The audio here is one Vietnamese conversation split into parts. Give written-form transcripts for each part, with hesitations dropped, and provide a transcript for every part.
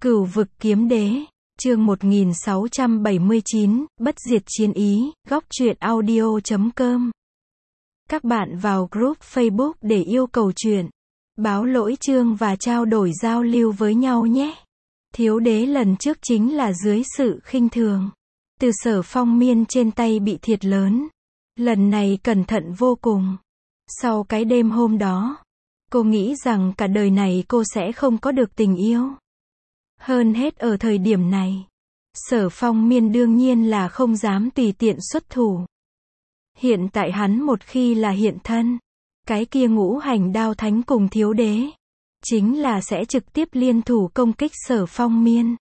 Cửu vực kiếm đế, chương 1679, bất diệt chiến ý, góc truyện audio.com. Các bạn vào group Facebook để yêu cầu truyện, báo lỗi chương và trao đổi giao lưu với nhau nhé. Thiếu đế lần trước chính là dưới sự khinh thường từ Sở Phong Miên trên tay bị thiệt lớn. Lần này cẩn thận vô cùng. Sau cái đêm hôm đó, cô nghĩ rằng cả đời này cô sẽ không có được tình yêu. Hơn hết ở thời điểm này, Sở Phong Miên đương nhiên là không dám tùy tiện xuất thủ. Hiện tại hắn một khi là hiện thân, cái kia ngũ hành đao thánh cùng thiếu đế, chính là sẽ trực tiếp liên thủ công kích Sở Phong Miên.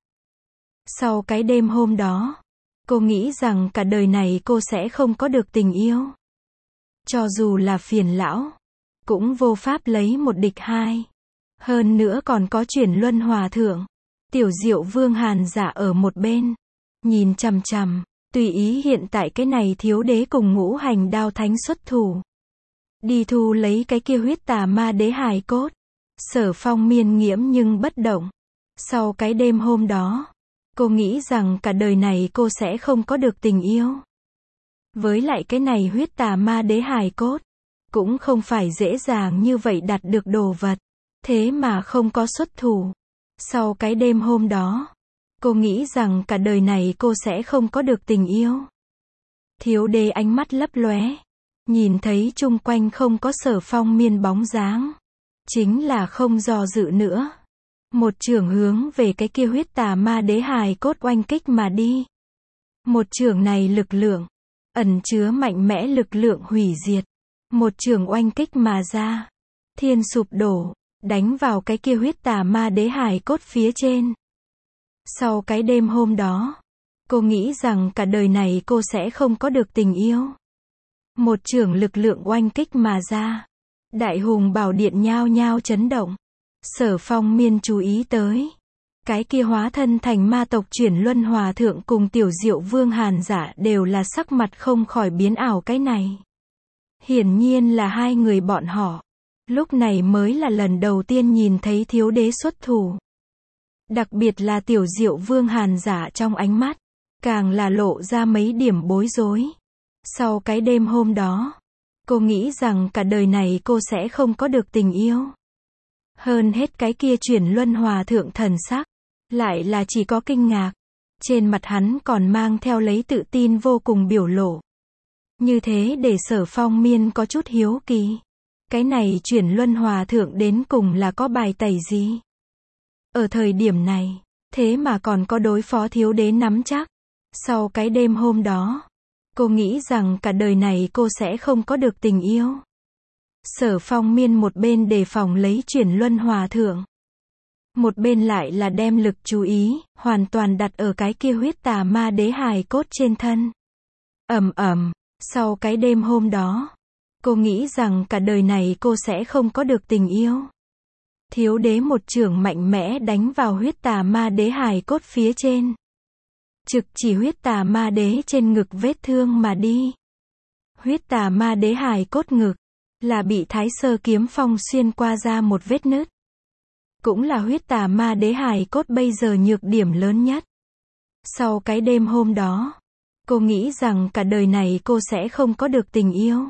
Sau cái đêm hôm đó, cô nghĩ rằng cả đời này cô sẽ không có được tình yêu. Cho dù là phiền lão, cũng vô pháp lấy một địch hai. Hơn nữa còn có chuyển luân hòa thượng, Tiểu Diệu Vương Hàn Giả ở một bên, nhìn chằm chằm, tùy ý hiện tại cái này thiếu đế cùng ngũ hành đao thánh xuất thủ. Đi thu lấy cái kia huyết tà ma đế hài cốt. Sở Phong Miên nghiễm nhưng bất động. Sau cái đêm hôm đó, cô nghĩ rằng cả đời này cô sẽ không có được tình yêu. Với lại cái này huyết tà ma đế hài cốt, cũng không phải dễ dàng như vậy đạt được đồ vật. Thế mà không có xuất thủ. Sau cái đêm hôm đó, cô nghĩ rằng cả đời này cô sẽ không có được tình yêu. Thiếu đế ánh mắt lấp lóe, nhìn thấy chung quanh không có Sở Phong Miên bóng dáng, chính là không do dự nữa. Một chưởng hướng về cái kia huyết tà ma đế hài cốt oanh kích mà đi. Một chưởng này lực lượng, ẩn chứa mạnh mẽ lực lượng hủy diệt. Một chưởng oanh kích mà ra, thiên sụp đổ, đánh vào cái kia huyết tà ma đế hài cốt phía trên. Sau cái đêm hôm đó, cô nghĩ rằng cả đời này cô sẽ không có được tình yêu. Một chưởng lực lượng oanh kích mà ra, Đại Hùng Bảo Điện nhao nhao chấn động. Sở Phong Miên chú ý tới, cái kia hóa thân thành ma tộc chuyển luân hòa thượng cùng Tiểu Diệu Vương Hàn Giả đều là sắc mặt không khỏi biến ảo. Cái này hiển nhiên là hai người bọn họ lúc này mới là lần đầu tiên nhìn thấy thiếu đế xuất thủ. Đặc biệt là Tiểu Diệu Vương Hàn Giả trong ánh mắt, càng là lộ ra mấy điểm bối rối. Sau cái đêm hôm đó, cô nghĩ rằng cả đời này cô sẽ không có được tình yêu. Hơn hết cái kia chuyển luân hòa thượng thần sắc, lại là chỉ có kinh ngạc. Trên mặt hắn còn mang theo lấy tự tin vô cùng biểu lộ. Như thế để Sở Phong Miên có chút hiếu kỳ. Cái này chuyển luân hòa thượng đến cùng là có bài tẩy gì? Ở thời điểm này, thế mà còn có đối phó thiếu đế nắm chắc. Sau cái đêm hôm đó, cô nghĩ rằng cả đời này cô sẽ không có được tình yêu. Sở Phong Miên một bên đề phòng lấy chuyển luân hòa thượng, một bên lại là đem lực chú ý hoàn toàn đặt ở cái kia huyết tà ma đế hài cốt trên thân. Ầm ầm, sau cái đêm hôm đó, cô nghĩ rằng cả đời này cô sẽ không có được tình yêu. Thiếu đế một chưởng mạnh mẽ đánh vào huyết tà ma đế hài cốt phía trên, trực chỉ huyết tà ma đế trên ngực vết thương mà đi. Huyết tà ma đế hài cốt ngực là bị Thái Sơ kiếm phong xuyên qua ra một vết nứt. Cũng là huyết tà ma đế hài cốt bây giờ nhược điểm lớn nhất. Sau cái đêm hôm đó, cô nghĩ rằng cả đời này cô sẽ không có được tình yêu.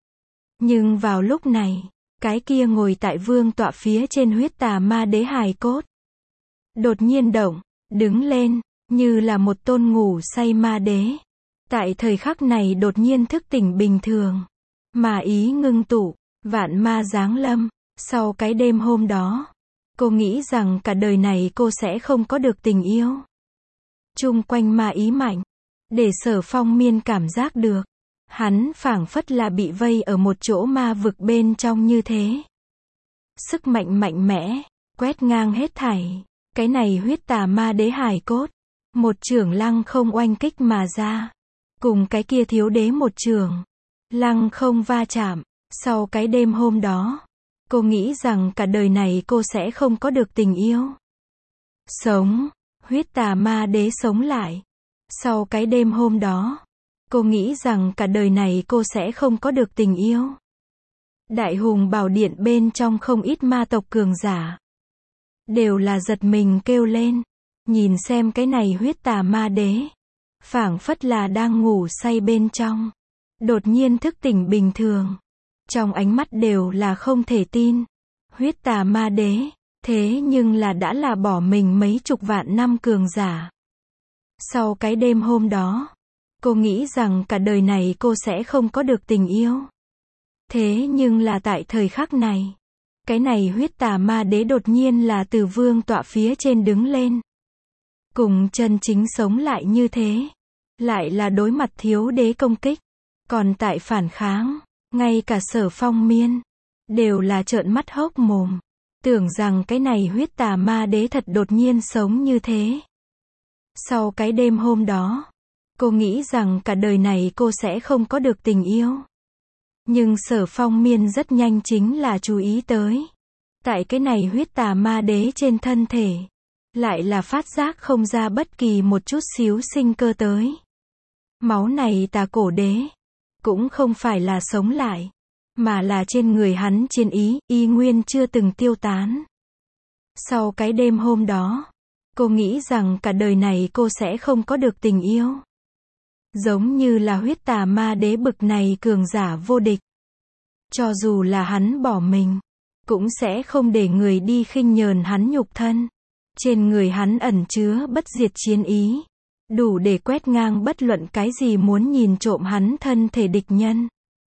Nhưng vào lúc này, cái kia ngồi tại vương tọa phía trên huyết tà ma đế hài cốt đột nhiên động, đứng lên, như là một tôn ngủ say ma đế. Tại thời khắc này đột nhiên thức tỉnh bình thường, mà ý ngưng tụ, vạn ma giáng lâm. Sau cái đêm hôm đó, cô nghĩ rằng cả đời này cô sẽ không có được tình yêu. Chung quanh ma ý mạnh, để Sở Phong Miên cảm giác được, hắn phảng phất là bị vây ở một chỗ ma vực bên trong như thế. Sức mạnh mạnh mẽ, quét ngang hết thảy. Cái này huyết tà ma đế hài cốt, một chưởng lăng không oanh kích mà ra, cùng cái kia thiếu đế một chưởng lăng không va chạm. Sau cái đêm hôm đó, cô nghĩ rằng cả đời này cô sẽ không có được tình yêu. Sống, huyết tà ma đế sống lại. Sau cái đêm hôm đó, cô nghĩ rằng cả đời này cô sẽ không có được tình yêu. Đại Hùng Bảo Điện bên trong không ít ma tộc cường giả đều là giật mình kêu lên. Nhìn xem cái này huyết tà ma đế. Phảng phất là đang ngủ say bên trong. Đột nhiên thức tỉnh bình thường. Trong ánh mắt đều là không thể tin. Huyết tà ma đế. Thế nhưng là đã là bỏ mình mấy chục vạn năm cường giả. Sau cái đêm hôm đó, cô nghĩ rằng cả đời này cô sẽ không có được tình yêu. Thế nhưng là tại thời khắc này, cái này huyết tà ma đế đột nhiên là từ vương tọa phía trên đứng lên. Cùng chân chính sống lại như thế. Lại là đối mặt thiếu đế công kích. Còn tại phản kháng, ngay cả Sở Phong Miên, đều là trợn mắt hốc mồm. Tưởng rằng cái này huyết tà ma đế thật đột nhiên sống như thế. Sau cái đêm hôm đó, cô nghĩ rằng cả đời này cô sẽ không có được tình yêu. Nhưng Sở Phong Miên rất nhanh chính là chú ý tới. Tại cái này huyết tà ma đế trên thân thể, lại là phát giác không ra bất kỳ một chút xíu sinh cơ tới. Máu này tà cổ đế, cũng không phải là sống lại, mà là trên người hắn chiến ý, y nguyên chưa từng tiêu tán. Sau cái đêm hôm đó, cô nghĩ rằng cả đời này cô sẽ không có được tình yêu. Giống như là huyết tà ma đế bực này cường giả vô địch. Cho dù là hắn bỏ mình, cũng sẽ không để người đi khinh nhờn hắn nhục thân. Trên người hắn ẩn chứa bất diệt chiến ý, đủ để quét ngang bất luận cái gì muốn nhìn trộm hắn thân thể địch nhân.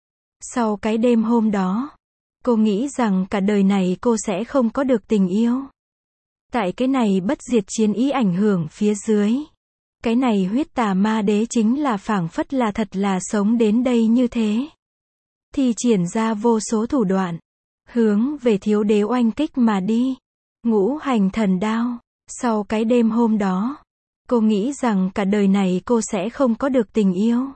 Sau cái đêm hôm đó, cô nghĩ rằng cả đời này cô sẽ không có được tình yêu. Tại cái này bất diệt chiến ý ảnh hưởng phía dưới, cái này huyết tà ma đế chính là phảng phất là thật là sống đến đây như thế. Thì triển ra vô số thủ đoạn, hướng về thiếu đế oanh kích mà đi. Ngũ hành thần đao. Sau cái đêm hôm đó, cô nghĩ rằng cả đời này cô sẽ không có được tình yêu.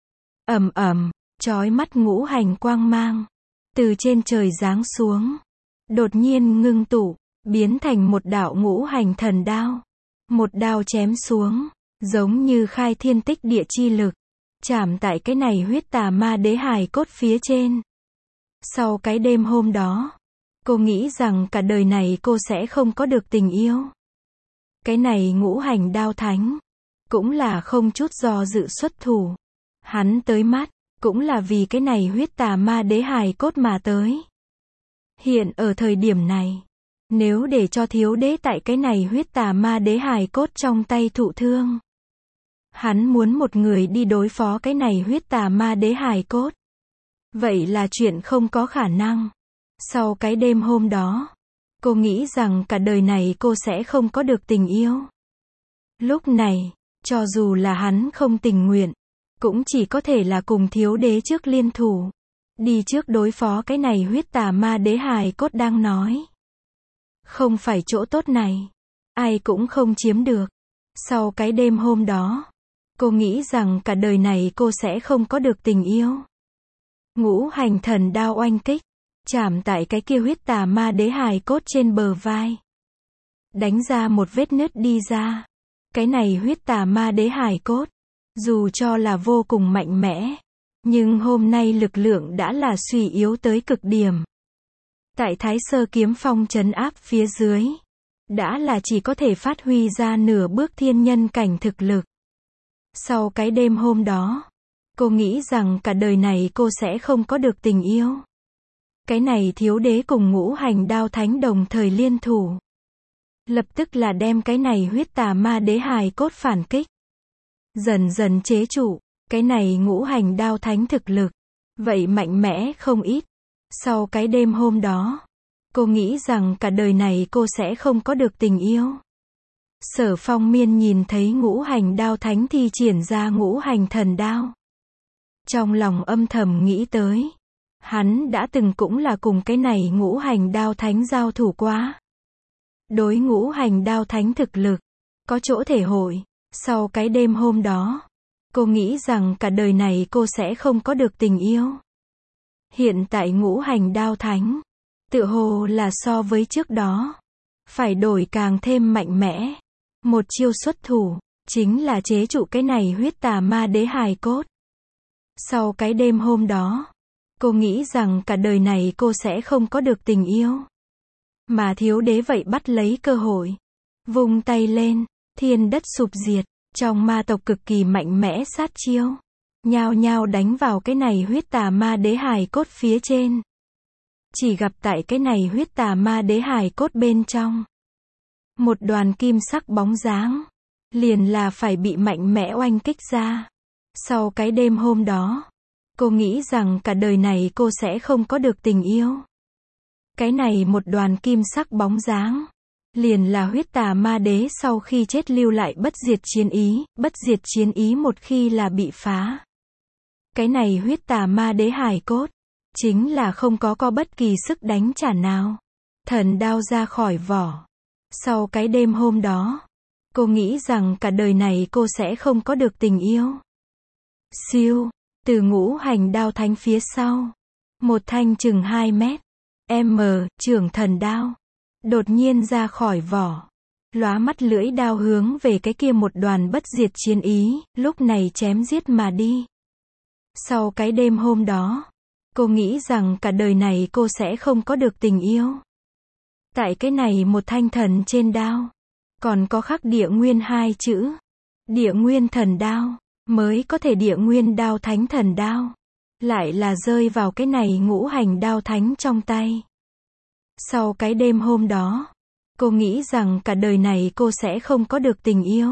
Ầm ầm, chói mắt ngũ hành quang mang, từ trên trời giáng xuống. Đột nhiên ngưng tụ, biến thành một đạo ngũ hành thần đao. Một đao chém xuống, giống như khai thiên tích địa chi lực. Chạm tại cái này huyết tà ma đế hài cốt phía trên. Sau cái đêm hôm đó, cô nghĩ rằng cả đời này cô sẽ không có được tình yêu. Cái này ngũ hành đao thánh, cũng là không chút do dự xuất thủ. Hắn tới mắt, cũng là vì cái này huyết tà ma đế hài cốt mà tới. Hiện ở thời điểm này, nếu để cho thiếu đế tại cái này huyết tà ma đế hài cốt trong tay thụ thương, hắn muốn một người đi đối phó cái này huyết tà ma đế hài cốt, vậy là chuyện không có khả năng. Sau cái đêm hôm đó, cô nghĩ rằng cả đời này cô sẽ không có được tình yêu. Lúc này, cho dù là hắn không tình nguyện, cũng chỉ có thể là cùng thiếu đế trước liên thủ. Đi trước đối phó cái này huyết tà ma đế hài cốt đang nói. Không phải chỗ tốt này, ai cũng không chiếm được. Sau cái đêm hôm đó, cô nghĩ rằng cả đời này cô sẽ không có được tình yêu. Ngũ hành thần đao oanh kích, chạm tại cái kia huyết tà ma đế hài cốt trên bờ vai. Đánh ra một vết nứt đi ra. Cái này huyết tà ma đế hài cốt, dù cho là vô cùng mạnh mẽ, nhưng hôm nay lực lượng đã là suy yếu tới cực điểm. Tại Thái Sơ kiếm phong trấn áp phía dưới, đã là chỉ có thể phát huy ra nửa bước thiên nhân cảnh thực lực. Sau cái đêm hôm đó, cô nghĩ rằng cả đời này cô sẽ không có được tình yêu. Cái này thiếu đế cùng ngũ hành đao thánh đồng thời liên thủ. Lập tức là đem cái này huyết tà ma đế hài cốt phản kích. Dần dần chế trụ, cái này ngũ hành đao thánh thực lực. Vậy mạnh mẽ không ít. Sau cái đêm hôm đó, cô nghĩ rằng cả đời này cô sẽ không có được tình yêu. Sở Phong Miên nhìn thấy ngũ hành đao thánh thi triển ra ngũ hành thần đao. Trong lòng âm thầm nghĩ tới. Hắn đã từng cũng là cùng cái này ngũ hành đao thánh giao thủ quá. Đối ngũ hành đao thánh thực lực, có chỗ thể hội. Sau cái đêm hôm đó, cô nghĩ rằng cả đời này cô sẽ không có được tình yêu. Hiện tại ngũ hành đao thánh, tựa hồ là so với trước đó, phải đổi càng thêm mạnh mẽ. Một chiêu xuất thủ, chính là chế trụ cái này huyết tà ma đế hài cốt. Sau cái đêm hôm đó, cô nghĩ rằng cả đời này cô sẽ không có được tình yêu. Mà thiếu đế vậy bắt lấy cơ hội, vung tay lên, thiên đất sụp diệt, trong ma tộc cực kỳ mạnh mẽ sát chiêu, nhao nhao đánh vào cái này huyết tà ma đế hài cốt phía trên. Chỉ gặp tại cái này huyết tà ma đế hài cốt bên trong, một đoàn kim sắc bóng dáng, liền là phải bị mạnh mẽ oanh kích ra. Sau cái đêm hôm đó, cô nghĩ rằng cả đời này cô sẽ không có được tình yêu. Cái này một đoàn kim sắc bóng dáng, liền là huyết tà ma đế sau khi chết lưu lại bất diệt chiến ý một khi là bị phá. Cái này huyết tà ma đế hài cốt, chính là không có bất kỳ sức đánh trả nào. Thần đao ra khỏi vỏ. Sau cái đêm hôm đó, cô nghĩ rằng cả đời này cô sẽ không có được tình yêu. Siêu, từ ngũ hành đao thánh phía sau, một thanh chừng 2 mét, trưởng thần đao, đột nhiên ra khỏi vỏ. Lóa mắt lưỡi đao hướng về cái kia một đoàn bất diệt chiến ý, lúc này chém giết mà đi. Sau cái đêm hôm đó, cô nghĩ rằng cả đời này cô sẽ không có được tình yêu. Tại cái này một thanh thần trên đao, còn có khắc địa nguyên 2 chữ. Địa nguyên thần đao, mới có thể địa nguyên đao thánh thần đao. Lại là rơi vào cái này ngũ hành đao thánh trong tay. Sau cái đêm hôm đó, cô nghĩ rằng cả đời này cô sẽ không có được tình yêu.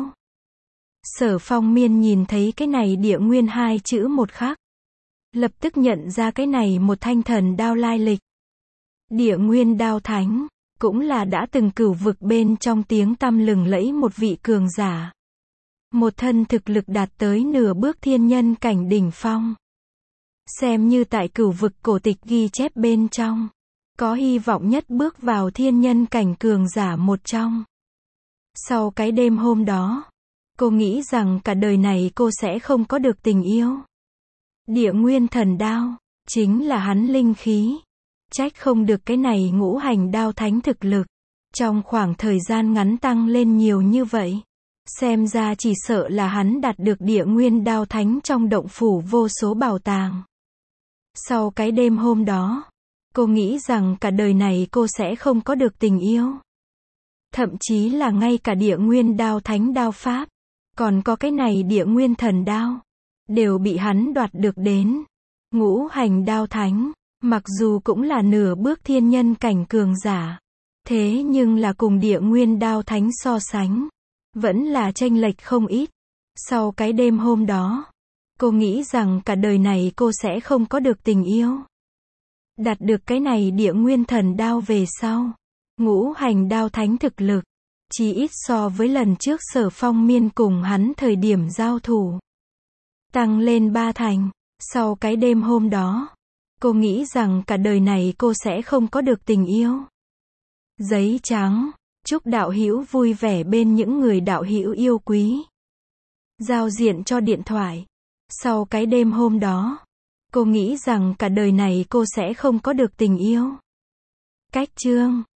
Sở Phong Miên nhìn thấy cái này địa nguyên 2 chữ một khắc, lập tức nhận ra cái này một thanh thần đao lai lịch. Địa nguyên đao thánh, cũng là đã từng cửu vực bên trong tiếng tăm lừng lẫy một vị cường giả. Một thân thực lực đạt tới nửa bước thiên nhân cảnh đỉnh phong. Xem như tại cửu vực cổ tịch ghi chép bên trong, có hy vọng nhất bước vào thiên nhân cảnh cường giả một trong. Sau cái đêm hôm đó, cô nghĩ rằng cả đời này cô sẽ không có được tình yêu. Địa nguyên thần đao, chính là hắn linh khí. Trách không được cái này ngũ hành đao thánh thực lực, trong khoảng thời gian ngắn tăng lên nhiều như vậy. Xem ra chỉ sợ là hắn đạt được địa nguyên đao thánh trong động phủ vô số bảo tàng. Sau cái đêm hôm đó, cô nghĩ rằng cả đời này cô sẽ không có được tình yêu. Thậm chí là ngay cả địa nguyên đao thánh đao pháp, còn có cái này địa nguyên thần đao, đều bị hắn đoạt được đến. Ngũ hành đao thánh, mặc dù cũng là nửa bước thiên nhân cảnh cường giả, thế nhưng là cùng địa nguyên đao thánh so sánh, vẫn là chênh lệch không ít. Sau cái đêm hôm đó, cô nghĩ rằng cả đời này cô sẽ không có được tình yêu. Đạt được cái này địa nguyên thần đao về sau, ngũ hành đao thánh thực lực, chỉ ít so với lần trước Sở Phong Miên cùng hắn thời điểm giao thủ, tăng lên 3 thành. Sau cái đêm hôm đó, cô nghĩ rằng cả đời này cô sẽ không có được tình yêu. Giấy trắng, chúc đạo hữu vui vẻ bên những người đạo hữu yêu quý. Giao diện cho điện thoại. Sau cái đêm hôm đó, cô nghĩ rằng cả đời này cô sẽ không có được tình yêu. Cách chương